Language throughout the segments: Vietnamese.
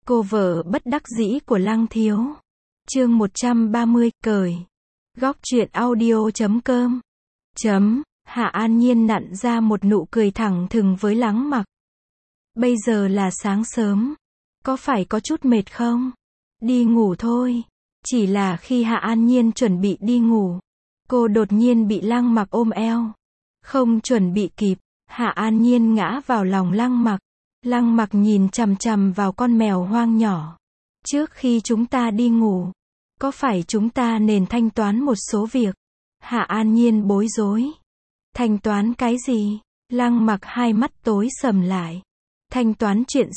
Cô vợ bất đắc dĩ của Lăng Thiếu. Chương 130, cởi. Góc truyện audio.com. Hạ An Nhiên nặn ra một nụ cười thẳng thừng với Lăng Mặc. Bây giờ là sáng sớm. Có phải có chút mệt không? Đi ngủ thôi. Chỉ là khi Hạ An Nhiên chuẩn bị đi ngủ, cô đột nhiên bị Lăng Mặc ôm eo. Không chuẩn bị kịp, Hạ An Nhiên ngã vào lòng Lăng Mặc. Lăng Mặc nhìn chằm chằm vào con mèo hoang nhỏ. Trước khi chúng ta đi ngủ, có phải chúng ta nên thanh toán một số việc? Hạ An Nhiên bối rối. Thanh toán cái gì? Lăng Mặc hai mắt tối sầm lại. Thanh toán chuyện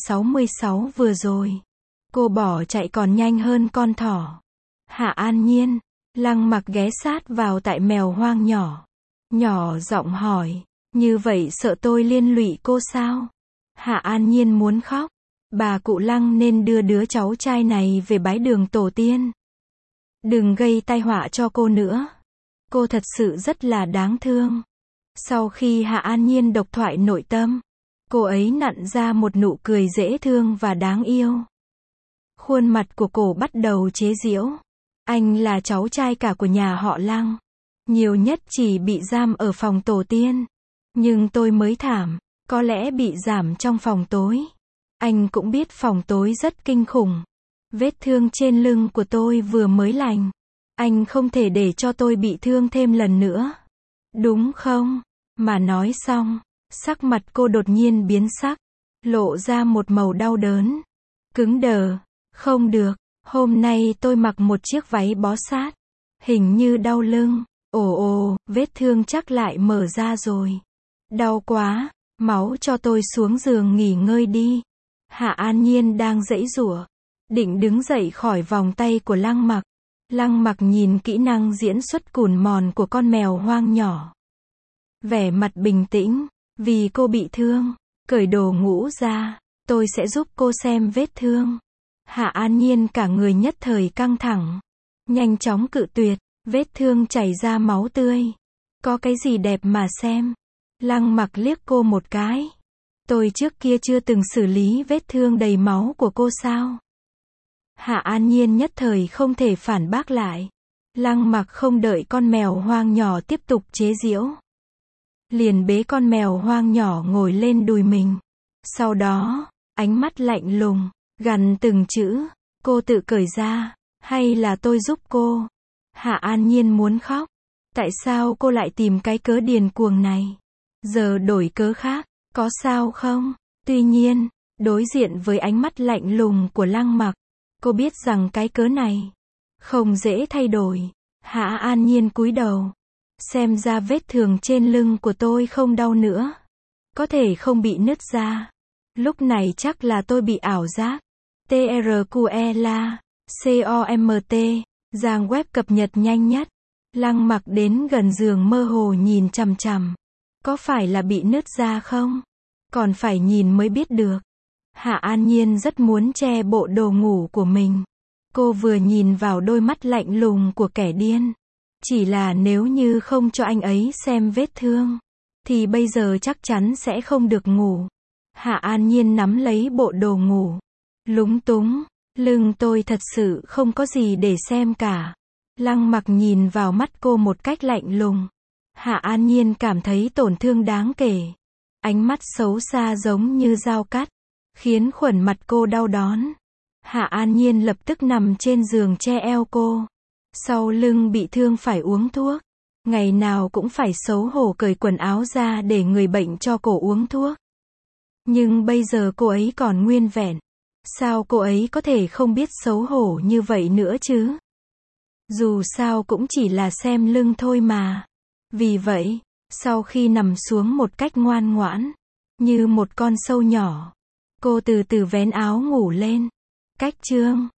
66 vừa rồi. Cô bỏ chạy còn nhanh hơn con thỏ. Hạ An Nhiên. Lăng Mặc ghé sát vào tại mèo hoang nhỏ. Nhỏ giọng hỏi, như vậy sợ tôi liên lụy cô sao? Hạ An Nhiên muốn khóc. Bà cụ Lăng nên đưa đứa cháu trai này về bái đường tổ tiên. Đừng gây tai họa cho cô nữa. Cô thật sự rất là đáng thương. Sau khi Hạ An Nhiên độc thoại nội tâm, cô ấy nặn ra một nụ cười dễ thương và đáng yêu. Khuôn mặt của cô bắt đầu chế giễu. Anh là cháu trai cả của nhà họ Lăng. Nhiều nhất chỉ bị giam ở phòng tổ tiên. Nhưng tôi mới thảm, có lẽ bị giảm trong phòng tối. Anh cũng biết phòng tối rất kinh khủng. Vết thương trên lưng của tôi vừa mới lành. Anh không thể để cho tôi bị thương thêm lần nữa. Đúng không? Mà nói xong, sắc mặt cô đột nhiên biến sắc. Lộ ra một màu đau đớn. Cứng đờ. Không được. Hôm nay tôi mặc một chiếc váy bó sát. Hình như đau lưng. Ồ, vết thương chắc lại mở ra rồi. Đau quá. Máu cho tôi xuống giường nghỉ ngơi đi. Hạ An Nhiên đang giãy giụa, định đứng dậy khỏi vòng tay của Lăng Mặc. Lăng Mặc nhìn kỹ năng diễn xuất cùn mòn của con mèo hoang nhỏ. Vẻ mặt bình tĩnh, vì cô bị thương, cởi đồ ngủ ra, tôi sẽ giúp cô xem vết thương. Hạ An Nhiên cả người nhất thời căng thẳng, nhanh chóng cự tuyệt, vết thương chảy ra máu tươi. Có cái gì đẹp mà xem? Lăng Mặc liếc cô một cái. Tôi trước kia chưa từng xử lý vết thương đầy máu của cô sao? Hạ An Nhiên nhất thời không thể phản bác lại. Lăng Mặc không đợi con mèo hoang nhỏ tiếp tục chế giễu, liền bế con mèo hoang nhỏ ngồi lên đùi mình. Sau đó, ánh mắt lạnh lùng, gằn từng chữ, cô tự cởi ra, hay là tôi giúp cô? Hạ An Nhiên muốn khóc. Tại sao cô lại tìm cái cớ điên cuồng này? Giờ đổi cớ khác, có sao không? Tuy nhiên, đối diện với ánh mắt lạnh lùng của Lăng Mặc, cô biết rằng cái cớ này không dễ thay đổi. Hạ An Nhiên cúi đầu. Xem ra vết thương trên lưng của tôi không đau nữa. Có thể không bị nứt ra. Lúc này chắc là tôi bị ảo giác. TRQLA, COMT, trang web cập nhật nhanh nhất. Lăng Mặc đến gần giường mơ hồ nhìn chằm chằm. Có phải là bị nứt ra không? Còn phải nhìn mới biết được. Hạ An Nhiên rất muốn che bộ đồ ngủ của mình. Cô vừa nhìn vào đôi mắt lạnh lùng của kẻ điên. Chỉ là nếu như không cho anh ấy xem vết thương, thì bây giờ chắc chắn sẽ không được ngủ. Hạ An Nhiên nắm lấy bộ đồ ngủ. Lúng túng, lưng tôi thật sự không có gì để xem cả. Lăng Mặc nhìn vào mắt cô một cách lạnh lùng. Hạ An Nhiên cảm thấy tổn thương đáng kể. Ánh mắt xấu xa giống như dao cắt, khiến khuỷu mặt cô đau đớn. Hạ An Nhiên lập tức nằm trên giường che eo cô. Sau lưng bị thương phải uống thuốc. Ngày nào cũng phải xấu hổ cởi quần áo ra để người bệnh cho cô uống thuốc. Nhưng bây giờ cô ấy còn nguyên vẹn. Sao cô ấy có thể không biết xấu hổ như vậy nữa chứ? Dù sao cũng chỉ là xem lưng thôi mà. Vì vậy, sau khi nằm xuống một cách ngoan ngoãn, như một con sâu nhỏ, cô từ từ vén áo ngủ lên. Cách chương